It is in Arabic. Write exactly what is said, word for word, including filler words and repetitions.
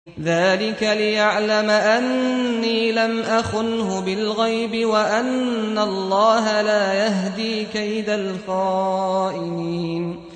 ذلك ليعلم أني لم أخنه بالغيب وأن الله لا يهدي كيد الخائنين